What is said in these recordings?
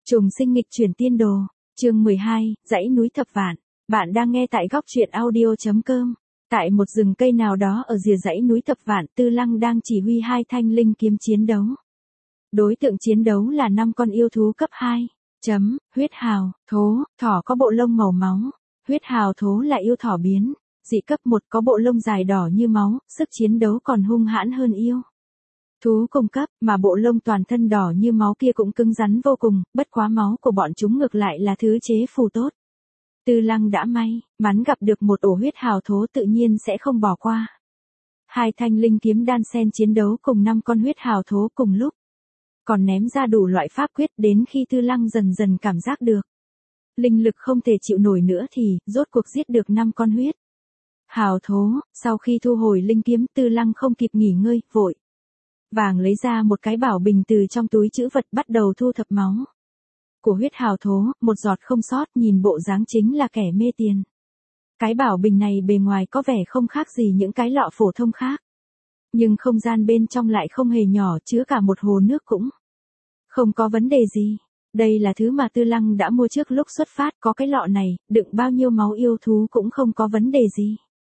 Trùng sinh nghịch chuyển tiên đồ, chương 12, dãy núi thập vạn. Bạn đang nghe tại góc truyện audio.com. Tại một rừng cây nào đó ở rìa dãy núi thập vạn, Tư Lăng đang chỉ huy 2 thanh linh kiếm chiến đấu. Đối tượng chiến đấu là 5 con yêu thú cấp 2. Huyết hào, thố, thỏ có bộ lông màu máu. Huyết hào thố là yêu thỏ biến. Dị cấp 1 có bộ lông dài đỏ như máu, sức chiến đấu còn hung hãn hơn yêu. Thú cùng cấp, mà bộ lông toàn thân đỏ như máu kia cũng cứng rắn vô cùng, bất quá máu của bọn chúng ngược lại là thứ chế phù tốt. Tư Lăng đã may mắn gặp được một ổ huyết hào thố, tự nhiên sẽ không bỏ qua. 2 thanh linh kiếm đan xen chiến đấu cùng 5 con huyết hào thố cùng lúc. Còn ném ra đủ loại pháp quyết, đến khi Tư Lăng dần dần cảm giác được linh lực không thể chịu nổi nữa thì rốt cuộc giết được 5 con huyết hào thố. Sau khi thu hồi linh kiếm, Tư Lăng không kịp nghỉ ngơi, vội vàng lấy ra một cái bảo bình từ trong túi trữ vật, bắt đầu thu thập máu của huyết hào thố, một giọt không sót, nhìn bộ dáng chính là kẻ mê tiền. Cái bảo bình này bề ngoài có vẻ không khác gì những cái lọ phổ thông khác, nhưng không gian bên trong lại không hề nhỏ, chứa cả một hồ nước cũng không có vấn đề gì. Đây là thứ mà Tư Lăng đã mua trước lúc xuất phát, có cái lọ này, đựng bao nhiêu máu yêu thú cũng không có vấn đề gì.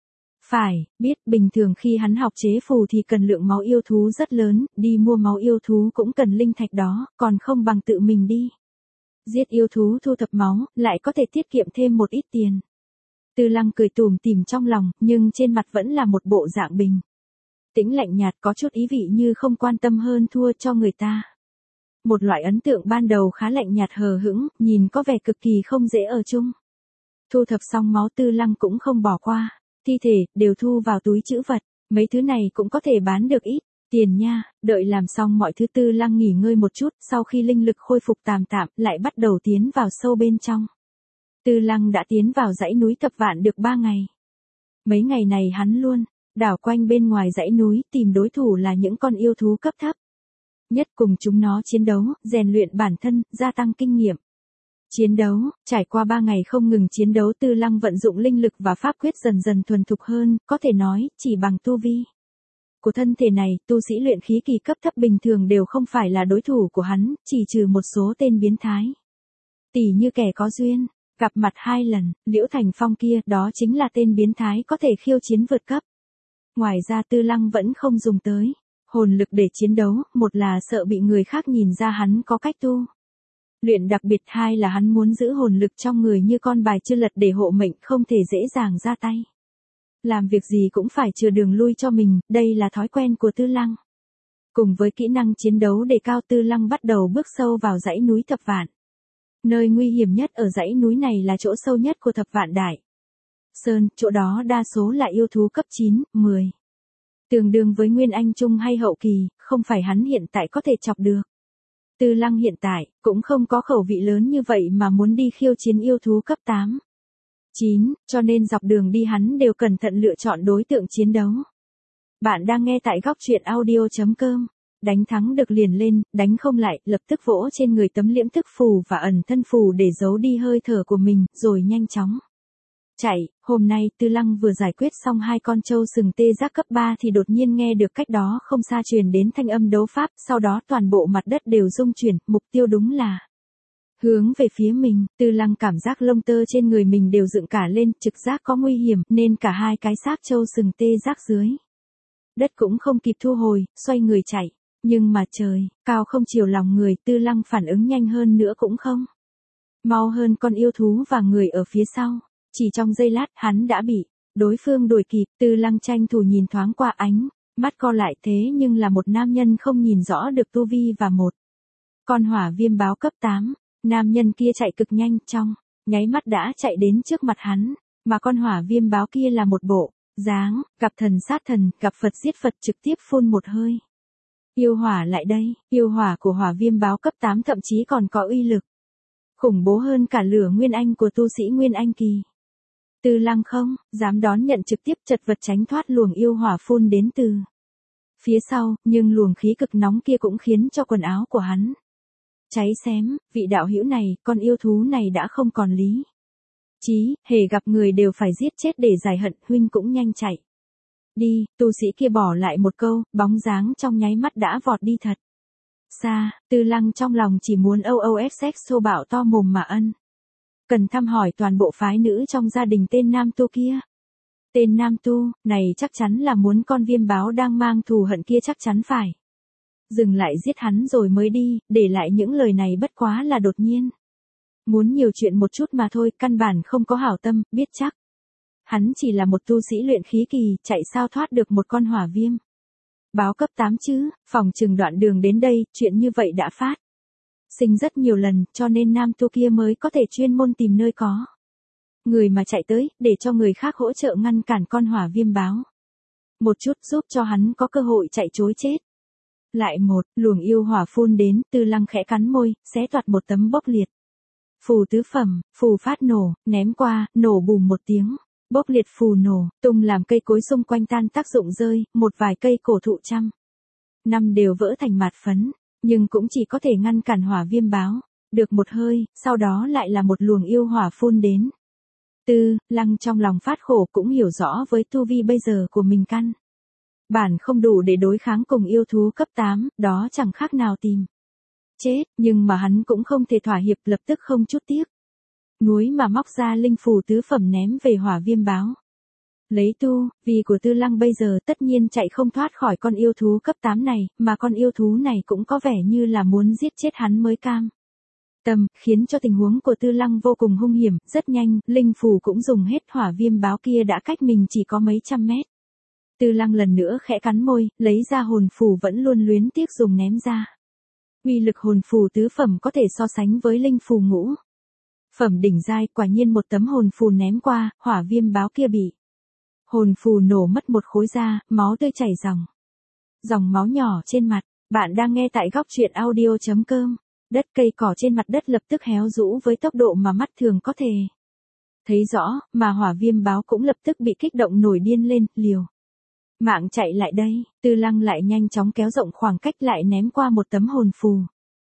Phải biết, bình thường khi hắn học chế phù thì cần lượng máu yêu thú rất lớn, đi mua máu yêu thú cũng cần linh thạch đó, còn không bằng tự mình đi giết yêu thú thu thập máu, lại có thể tiết kiệm thêm một ít tiền. Tư Lăng cười tủm tỉm trong lòng, nhưng trên mặt vẫn là một bộ dạng bình tĩnh lạnh nhạt, có chút ý vị như không quan tâm hơn thua cho người ta. Một loại ấn tượng ban đầu khá lạnh nhạt hờ hững, nhìn có vẻ cực kỳ không dễ ở chung. Thu thập xong máu, Tư Lăng cũng không bỏ qua. Thi thể đều thu vào túi trữ vật, mấy thứ này cũng có thể bán được ít tiền nha. Đợi làm xong mọi thứ, Tư Lăng nghỉ ngơi một chút, sau khi linh lực khôi phục tạm tạm, lại bắt đầu tiến vào sâu bên trong. Tư Lăng đã tiến vào dãy núi thập vạn được 3 ngày. Mấy ngày này hắn luôn đảo quanh bên ngoài dãy núi, tìm đối thủ là những con yêu thú cấp thấp nhất, cùng chúng nó chiến đấu, rèn luyện bản thân, gia tăng kinh nghiệm chiến đấu. Trải qua 3 ngày không ngừng chiến đấu, Tư Lăng vận dụng linh lực và pháp quyết dần dần thuần thục hơn, có thể nói, chỉ bằng tu vi của thân thể này, tu sĩ luyện khí kỳ cấp thấp bình thường đều không phải là đối thủ của hắn, chỉ trừ một số tên biến thái. Tỉ như kẻ có duyên gặp mặt 2 lần, Liễu Thành Phong kia, đó chính là tên biến thái có thể khiêu chiến vượt cấp. Ngoài ra Tư Lăng vẫn không dùng tới hồn lực để chiến đấu, một là sợ bị người khác nhìn ra hắn có cách tu luyện đặc biệt, 2 là hắn muốn giữ hồn lực trong người như con bài chưa lật để hộ mệnh, không thể dễ dàng ra tay. Làm việc gì cũng phải chừa đường lui cho mình, đây là thói quen của Tư Lăng. Cùng với kỹ năng chiến đấu đề cao, Tư Lăng bắt đầu bước sâu vào dãy núi thập vạn. Nơi nguy hiểm nhất ở dãy núi này là chỗ sâu nhất của thập vạn đại sơn, chỗ đó đa số là yêu thú cấp 9, 10. Tương đương với Nguyên Anh Trung hay hậu kỳ, không phải hắn hiện tại có thể chọc được. Tư Lăng hiện tại cũng không có khẩu vị lớn như vậy mà muốn đi khiêu chiến yêu thú cấp 8, 9, cho nên dọc đường đi hắn đều cẩn thận lựa chọn đối tượng chiến đấu. Bạn đang nghe tại góc truyện audio.com. Đánh thắng được liền lên, đánh không lại, lập tức vỗ trên người tấm liễm thức phù và ẩn thân phù để giấu đi hơi thở của mình, rồi nhanh chóng chạy. Hôm nay Tư Lăng vừa giải quyết xong 2 con trâu sừng tê giác cấp 3 thì đột nhiên nghe được cách đó không xa truyền đến thanh âm đấu pháp, sau đó toàn bộ mặt đất đều rung chuyển, mục tiêu đúng là hướng về phía mình. Tư Lăng cảm giác lông tơ trên người mình đều dựng cả lên, trực giác có nguy hiểm, nên cả 2 cái xác trâu sừng tê giác dưới đất cũng không kịp thu hồi, xoay người chạy. Nhưng mà trời cao không chiều lòng người, Tư Lăng phản ứng nhanh hơn nữa cũng không mau hơn con yêu thú và người ở phía sau. Chỉ trong giây lát, hắn đã bị đối phương đuổi kịp. Tư Lăng tranh thủ nhìn thoáng qua, ánh mắt co lại, thế nhưng là một nam nhân không nhìn rõ được tu vi và một con hỏa viêm báo cấp 8. Nam nhân kia chạy cực nhanh, trong nháy mắt đã chạy đến trước mặt hắn, mà con hỏa viêm báo kia là một bộ dáng gặp thần sát thần, gặp Phật giết Phật, trực tiếp phun một hơi yêu hỏa lại đây. Yêu hỏa của hỏa viêm báo cấp 8 thậm chí còn có uy lực khủng bố hơn cả lửa Nguyên Anh của tu sĩ Nguyên Anh kỳ. Tư Lăng không dám đón nhận, trực tiếp chật vật tránh thoát luồng yêu hỏa phun đến từ phía sau, nhưng luồng khí cực nóng kia cũng khiến cho quần áo của hắn cháy xém. Vị đạo hữu này, con yêu thú này đã không còn lý trí, hề gặp người đều phải giết chết để giải hận, huynh cũng nhanh chạy đi. Tu sĩ kia bỏ lại một câu, bóng dáng trong nháy mắt đã vọt đi thật xa, Tư Lăng trong lòng chỉ muốn âu âu ép sex xô bạo to mồm mà ân. Cần thăm hỏi toàn bộ phái nữ trong gia đình tên Nam Tu kia. Tên Nam Tu, này chắc chắn là muốn con viêm báo đang mang thù hận kia chắc chắn phải. Dừng lại giết hắn rồi mới đi, để lại những lời này bất quá là đột nhiên. Muốn nhiều chuyện một chút mà thôi, căn bản không có hảo tâm, biết chắc. Hắn chỉ là một tu sĩ luyện khí kỳ, chạy sao thoát được một con hỏa viêm. Báo cấp 8 chứ, phòng chừng đoạn đường đến đây, chuyện như vậy đã phát sinh rất nhiều lần, cho nên Nam Tu kia mới có thể chuyên môn tìm nơi có người mà chạy tới, để cho người khác hỗ trợ ngăn cản con hỏa viêm báo. Một chút giúp cho hắn có cơ hội chạy trối chết. Lại một, luồng yêu hỏa phun đến, Tư Lăng khẽ cắn môi, xé toạc một tấm bốc liệt. Phù tứ phẩm, phù phát nổ, ném qua, nổ bùm một tiếng. Bốc liệt phù nổ, tung làm cây cối xung quanh tan tác dụng rơi, một vài cây cổ thụ trăm năm đều vỡ thành mạt phấn, nhưng cũng chỉ có thể ngăn cản hỏa viêm báo. Được một hơi, sau đó lại là một luồng yêu hỏa phun đến. Tư Lăng trong lòng phát khổ cũng hiểu rõ với tu vi bây giờ của mình căn bản không đủ để đối kháng cùng yêu thú cấp 8, đó chẳng khác nào tìm chết, nhưng mà hắn cũng không thể thỏa hiệp, lập tức không chút tiếc núi mà móc ra linh phù tứ phẩm ném về hỏa viêm báo. Lấy tu vi của Tư Lăng bây giờ tất nhiên chạy không thoát khỏi con yêu thú cấp 8 này, mà con yêu thú này cũng có vẻ như là muốn giết chết hắn mới cam tâm, khiến cho tình huống của Tư Lăng vô cùng hung hiểm. Rất nhanh, linh phù cũng dùng hết, hỏa viêm báo kia đã cách mình chỉ có mấy trăm mét. Tư Lăng lần nữa khẽ cắn môi, lấy ra hồn phù vẫn luôn luyến tiếc dùng ném ra. Uy lực hồn phù tứ phẩm có thể so sánh với linh phù ngũ phẩm đỉnh giai, quả nhiên một tấm hồn phù ném qua, hỏa viêm báo kia bị hồn phù nổ mất một khối da, máu tươi chảy dòng máu nhỏ trên mặt. Bạn đang nghe tại góc truyện audio.com. Đất cây cỏ trên mặt đất lập tức héo rũ với tốc độ mà mắt thường có thể thấy rõ, mà hỏa viêm báo cũng lập tức bị kích động nổi điên lên, liều mạng chạy lại đây. Tư Lăng lại nhanh chóng kéo rộng khoảng cách, lại ném qua một tấm hồn phù.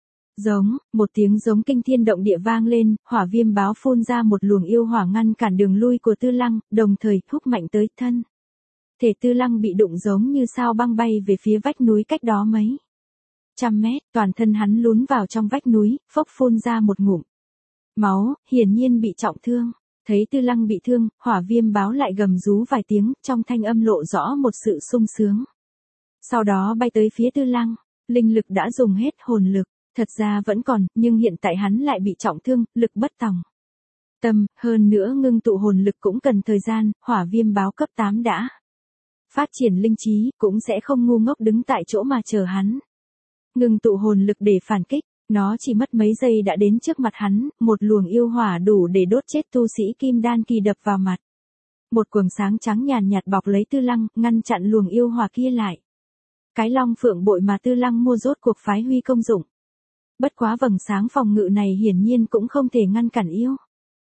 Một tiếng giống kinh thiên động địa vang lên, hỏa viêm báo phun ra một luồng yêu hỏa ngăn cản đường lui của Tư Lăng, đồng thời húc mạnh tới thân thể Tư Lăng bị đụng giống như sao băng bay về phía vách núi cách đó mấy trăm mét, toàn thân hắn lún vào trong vách núi, phốc phun ra một ngụm máu, hiển nhiên bị trọng thương. Thấy Tư Lăng bị thương, hỏa viêm báo lại gầm rú vài tiếng, trong thanh âm lộ rõ một sự sung sướng. Sau đó bay tới phía Tư Lăng, linh lực đã dùng hết, hồn lực thật ra vẫn còn, nhưng hiện tại hắn lại bị trọng thương, lực bất tòng tâm, hơn nữa ngưng tụ hồn lực cũng cần thời gian. Hỏa viêm báo cấp 8 đã phát triển linh trí, cũng sẽ không ngu ngốc đứng tại chỗ mà chờ hắn ngưng tụ hồn lực để phản kích. Nó chỉ mất mấy giây đã đến trước mặt hắn, một luồng yêu hỏa đủ để đốt chết tu sĩ kim đan kỳ đập vào mặt. Một quầng sáng trắng nhàn nhạt bọc lấy Tư Lăng, ngăn chặn luồng yêu hỏa kia lại. Cái long phượng bội mà Tư Lăng mua rốt cuộc phái huy công dụng. Bất quá vầng sáng phòng ngự này hiển nhiên cũng không thể ngăn cản yêu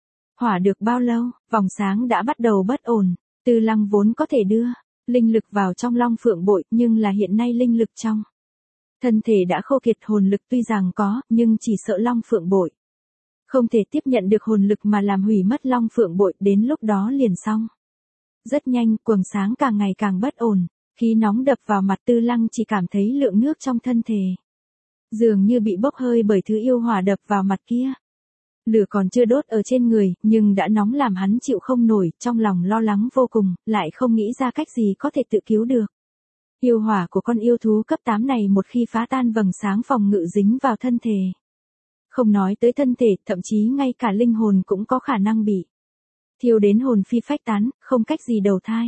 hỏa được bao lâu, vòng sáng đã bắt đầu bất ổn. Tư Lăng vốn có thể đưa linh lực vào trong long phượng bội, nhưng là hiện nay linh lực trong thân thể đã khô kiệt, hồn lực tuy rằng có, nhưng chỉ sợ long phượng bội không thể tiếp nhận được hồn lực mà làm hủy mất long phượng bội, đến lúc đó liền xong. Rất nhanh, quầng sáng càng ngày càng bất ổn, khí nóng đập vào mặt Tư Lăng, chỉ cảm thấy lượng nước trong thân thể dường như bị bốc hơi bởi thứ yêu hỏa đập vào mặt kia. Lửa còn chưa đốt ở trên người, nhưng đã nóng làm hắn chịu không nổi, trong lòng lo lắng vô cùng, lại không nghĩ ra cách gì có thể tự cứu được. Yêu hỏa của con yêu thú cấp 8 này một khi phá tan vầng sáng phòng ngự dính vào thân thể. Không nói tới thân thể, thậm chí ngay cả linh hồn cũng có khả năng bị thiêu đến hồn phi phách tán, không cách gì đầu thai.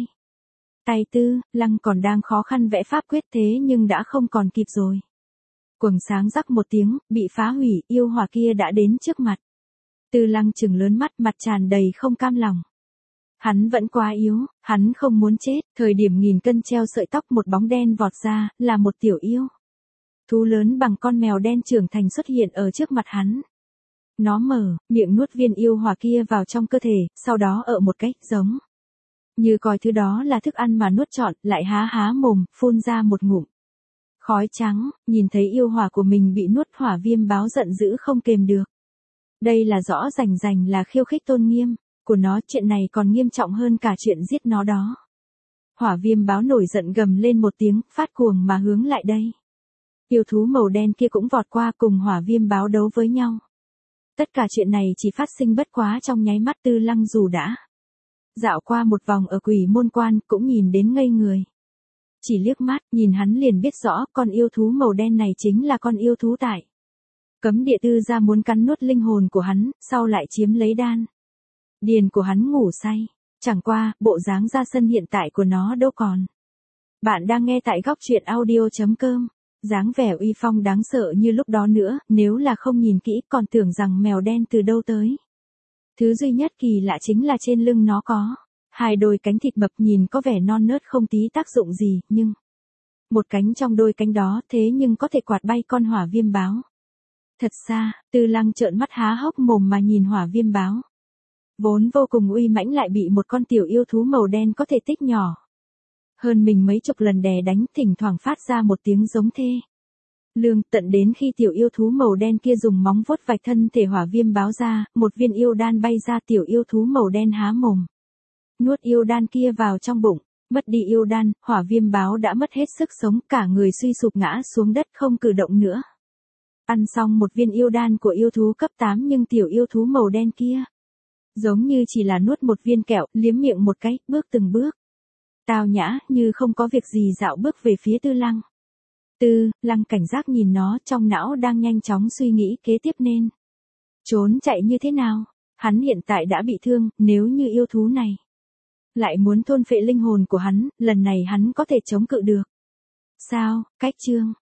Tay Tư Lăng còn đang khó khăn vẽ pháp quyết, thế nhưng đã không còn kịp rồi. Quầng sáng rắc một tiếng, bị phá hủy, yêu hỏa kia đã đến trước mặt. Tư Lăng trừng lớn mắt, mặt tràn đầy không cam lòng. Hắn vẫn quá yếu, hắn không muốn chết. Thời điểm nghìn cân treo sợi tóc, một bóng đen vọt ra, là một tiểu yêu thú lớn bằng con mèo đen trưởng thành xuất hiện ở trước mặt hắn. Nó mở miệng nuốt viên yêu hỏa kia vào trong cơ thể, sau đó ở một cách giống như coi thứ đó là thức ăn mà nuốt trọn, lại há há mồm, phun ra một ngụm khói trắng. Nhìn thấy yêu hỏa của mình bị nuốt, hỏa viêm báo giận dữ không kềm được. Đây là rõ rành rành là khiêu khích tôn nghiêm của nó, chuyện này còn nghiêm trọng hơn cả chuyện giết nó đó. Hỏa viêm báo nổi giận gầm lên một tiếng, phát cuồng mà hướng lại đây. Yêu thú màu đen kia cũng vọt qua cùng hỏa viêm báo đấu với nhau. Tất cả chuyện này chỉ phát sinh bất quá trong nháy mắt Tư Lăng dù đã dạo qua một vòng ở Quỷ Môn Quan cũng nhìn đến ngây người. Chỉ liếc mắt nhìn hắn liền biết rõ con yêu thú màu đen này chính là con yêu thú tại Cấm Địa Tư ra muốn cắn nuốt linh hồn của hắn, sau lại chiếm lấy đan điền của hắn ngủ say. Chẳng qua, bộ dáng ra sân hiện tại của nó đâu còn. Bạn đang nghe tại góc truyện audio.com. Dáng vẻ uy phong đáng sợ như lúc đó nữa, nếu là không nhìn kỹ còn tưởng rằng mèo đen từ đâu tới. Thứ duy nhất kỳ lạ chính là trên lưng nó có hai đôi cánh thịt mập nhìn có vẻ non nớt không tí tác dụng gì, nhưng một cánh trong đôi cánh đó thế nhưng có thể quạt bay con hỏa viêm báo. Thật xa, Tư Lăng trợn mắt há hốc mồm mà nhìn hỏa viêm báo. Vốn vô cùng uy mãnh lại bị một con tiểu yêu thú màu đen có thể tích nhỏ hơn mình mấy chục lần đè đánh, thỉnh thoảng phát ra một tiếng giống thê lương, tận đến khi tiểu yêu thú màu đen kia dùng móng vuốt vạch thân thể hỏa viêm báo ra, một viên yêu đan bay ra, tiểu yêu thú màu đen há mồm nuốt yêu đan kia vào trong bụng. Mất đi yêu đan, hỏa viêm báo đã mất hết sức sống, cả người suy sụp ngã xuống đất không cử động nữa. Ăn xong một viên yêu đan của yêu thú cấp 8 nhưng tiểu yêu thú màu đen kia giống như chỉ là nuốt một viên kẹo, liếm miệng một cái, bước từng bước tao nhã như không có việc gì dạo bước về phía Tư Lăng. Tư Lăng cảnh giác nhìn nó, trong não đang nhanh chóng suy nghĩ kế tiếp nên trốn chạy như thế nào. Hắn hiện tại đã bị thương, nếu như yêu thú này lại muốn thôn phệ linh hồn của hắn, lần này hắn có thể chống cự được sao? Cách chương